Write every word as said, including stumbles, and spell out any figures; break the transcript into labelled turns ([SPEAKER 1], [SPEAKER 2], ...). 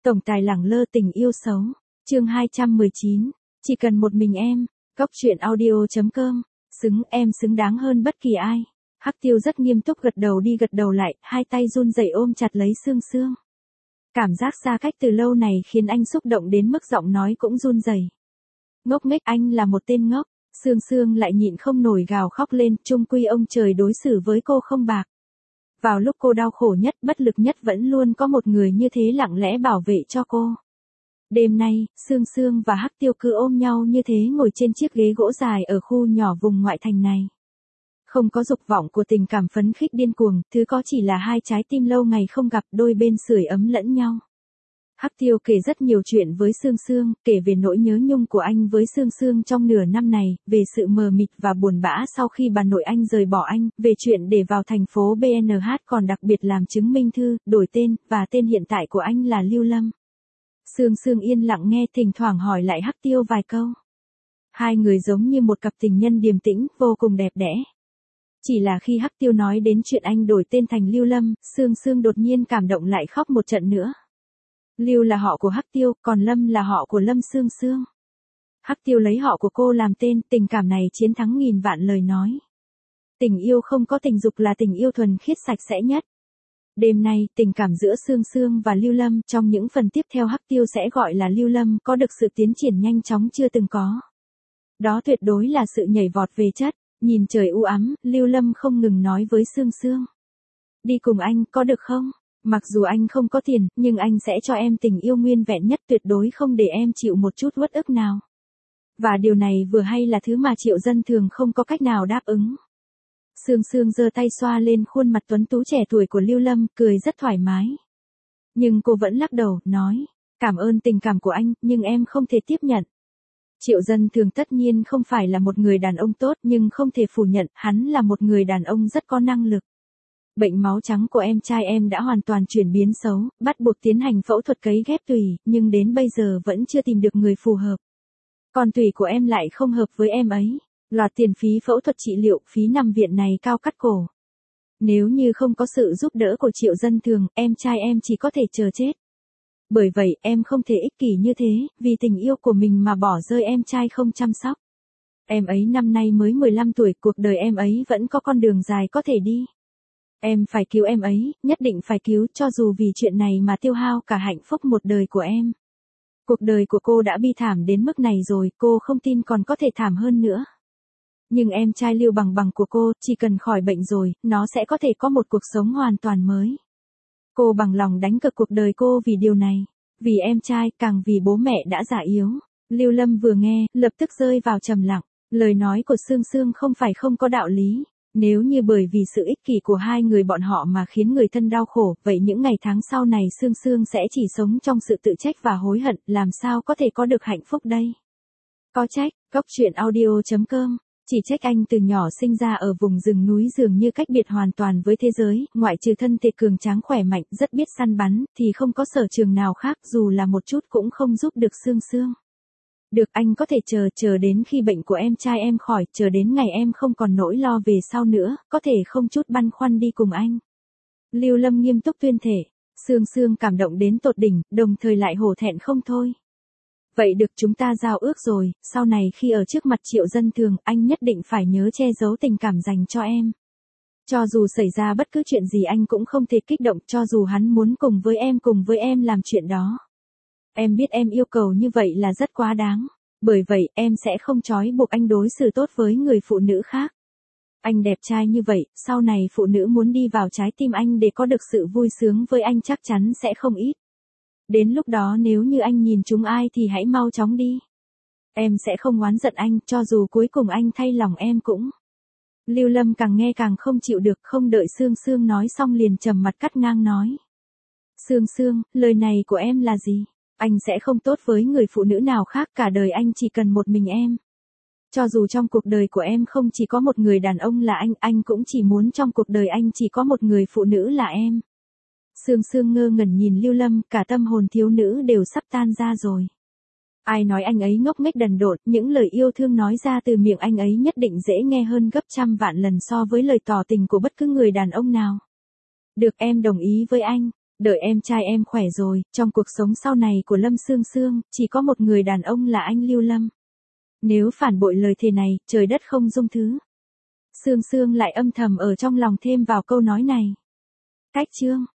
[SPEAKER 1] Tổng tài lẳng lơ tình yêu xấu. Chương hai trăm mười chín. Chỉ cần một mình em. Góc truyện audio chấm com. Xứng, em xứng đáng hơn bất kỳ ai. Hắc Tiêu rất nghiêm túc gật đầu đi gật đầu lại, hai tay run rẩy ôm chặt lấy Sương Sương. Cảm giác xa cách từ lâu này khiến anh xúc động đến mức giọng nói cũng run rẩy. Ngốc nghếch, anh là một tên ngốc. Sương Sương lại nhịn không nổi gào khóc lên, chung quy ông trời đối xử với cô không bạc. Vào lúc cô đau khổ nhất, bất lực nhất vẫn luôn có một người như thế lặng lẽ bảo vệ cho cô. Đêm nay, Sương Sương và Hắc Tiêu cứ ôm nhau như thế ngồi trên chiếc ghế gỗ dài ở khu nhỏ vùng ngoại thành này. Không có dục vọng của tình cảm phấn khích điên cuồng, thứ có chỉ là hai trái tim lâu ngày không gặp, đôi bên sưởi ấm lẫn nhau. Hắc Tiêu kể rất nhiều chuyện với Sương Sương, kể về nỗi nhớ nhung của anh với Sương Sương trong nửa năm này, về sự mờ mịt và buồn bã sau khi bà nội anh rời bỏ anh, về chuyện để vào thành phố bê en hát còn đặc biệt làm chứng minh thư, đổi tên, và tên hiện tại của anh là Lưu Lâm. Sương Sương yên lặng nghe, thỉnh thoảng hỏi lại Hắc Tiêu vài câu. Hai người giống như một cặp tình nhân điềm tĩnh, vô cùng đẹp đẽ. Chỉ là khi Hắc Tiêu nói đến chuyện anh đổi tên thành Lưu Lâm, Sương Sương đột nhiên cảm động lại khóc một trận nữa. Lưu là họ của Hắc Tiêu, còn Lâm là họ của Lâm Sương Sương. Hắc Tiêu lấy họ của cô làm tên, tình cảm này chiến thắng nghìn vạn lời nói. Tình yêu không có tình dục là tình yêu thuần khiết sạch sẽ nhất. Đêm nay, tình cảm giữa Sương Sương và Lưu Lâm trong những phần tiếp theo Hắc Tiêu sẽ gọi là Lưu Lâm có được sự tiến triển nhanh chóng chưa từng có. Đó tuyệt đối là sự nhảy vọt về chất. Nhìn trời u ám, Lưu Lâm không ngừng nói với Sương Sương. Đi cùng anh, có được không? Mặc dù anh không có tiền, nhưng anh sẽ cho em tình yêu nguyên vẹn nhất, tuyệt đối không để em chịu một chút uất ức nào. Và điều này vừa hay là thứ mà triệu dân thường không có cách nào đáp ứng. Sương Sương giơ tay xoa lên khuôn mặt tuấn tú trẻ tuổi của Lưu Lâm, cười rất thoải mái. Nhưng cô vẫn lắc đầu, nói, cảm ơn tình cảm của anh, nhưng em không thể tiếp nhận. Triệu dân thường tất nhiên không phải là một người đàn ông tốt, nhưng không thể phủ nhận, hắn là một người đàn ông rất có năng lực. Bệnh máu trắng của em trai em đã hoàn toàn chuyển biến xấu, bắt buộc tiến hành phẫu thuật cấy ghép tủy, nhưng đến bây giờ vẫn chưa tìm được người phù hợp. Còn tủy của em lại không hợp với em ấy. Loạt tiền phí phẫu thuật trị liệu, phí nằm viện này cao cắt cổ. Nếu như không có sự giúp đỡ của triệu dân thường, em trai em chỉ có thể chờ chết. Bởi vậy, em không thể ích kỷ như thế, vì tình yêu của mình mà bỏ rơi em trai không chăm sóc. Em ấy năm nay mới mười lăm tuổi, cuộc đời em ấy vẫn có con đường dài có thể đi. Em phải cứu em ấy, nhất định phải cứu, cho dù vì chuyện này mà tiêu hao cả hạnh phúc một đời của em. Cuộc đời của cô đã bi thảm đến mức này rồi, cô không tin còn có thể thảm hơn nữa. Nhưng em trai Lưu Bằng Bằng của cô, chỉ cần khỏi bệnh rồi, nó sẽ có thể có một cuộc sống hoàn toàn mới. Cô bằng lòng đánh cược cuộc đời cô vì điều này. Vì em trai, càng vì bố mẹ đã già yếu. Lưu Lâm vừa nghe, lập tức rơi vào trầm lặng. Lời nói của Sương Sương không phải không có đạo lý. Nếu như bởi vì sự ích kỷ của hai người bọn họ mà khiến người thân đau khổ, vậy những ngày tháng sau này Sương Sương sẽ chỉ sống trong sự tự trách và hối hận, làm sao có thể có được hạnh phúc đây? Có trách, góc truyện audio chấm com. Chỉ trách anh từ nhỏ sinh ra ở vùng rừng núi dường như cách biệt hoàn toàn với thế giới, ngoại trừ thân thể cường tráng khỏe mạnh, rất biết săn bắn, thì không có sở trường nào khác, dù là một chút cũng không giúp được Sương Sương. Được, anh có thể chờ, chờ đến khi bệnh của em trai em khỏi, chờ đến ngày em không còn nỗi lo về sau nữa, có thể không chút băn khoăn đi cùng anh. Lưu Lâm nghiêm túc tuyên thể. Sương Sương cảm động đến tột đỉnh, đồng thời lại hổ thẹn không thôi. Vậy được, chúng ta giao ước rồi, sau này khi ở trước mặt triệu dân thường, anh nhất định phải nhớ che giấu tình cảm dành cho em. Cho dù xảy ra bất cứ chuyện gì anh cũng không thể kích động, cho dù hắn muốn cùng với em cùng với em làm chuyện đó. Em biết em yêu cầu như vậy là rất quá đáng. Bởi vậy, em sẽ không trói buộc anh đối xử tốt với người phụ nữ khác. Anh đẹp trai như vậy, sau này phụ nữ muốn đi vào trái tim anh để có được sự vui sướng với anh chắc chắn sẽ không ít. Đến lúc đó nếu như anh nhìn chúng ai thì hãy mau chóng đi. Em sẽ không oán giận anh, cho dù cuối cùng anh thay lòng em cũng. Lưu Lâm càng nghe càng không chịu được, không đợi Sương Sương nói xong liền trầm mặt cắt ngang nói. Sương Sương, lời này của em là gì? Anh sẽ không tốt với người phụ nữ nào khác, cả đời anh chỉ cần một mình em. Cho dù trong cuộc đời của em không chỉ có một người đàn ông là anh, anh cũng chỉ muốn trong cuộc đời anh chỉ có một người phụ nữ là em. Sương Sương ngơ ngẩn nhìn Lưu Lâm, cả tâm hồn thiếu nữ đều sắp tan ra rồi. Ai nói anh ấy ngốc nghếch đần độn, những lời yêu thương nói ra từ miệng anh ấy nhất định dễ nghe hơn gấp trăm vạn lần so với lời tỏ tình của bất cứ người đàn ông nào. Được, em đồng ý với anh. Đợi em trai em khỏe rồi, trong cuộc sống sau này của Lâm Sương Sương, chỉ có một người đàn ông là anh Lưu Lâm. Nếu phản bội lời thề này, trời đất không dung thứ. Sương Sương lại âm thầm ở trong lòng thêm vào câu nói này. Cách chương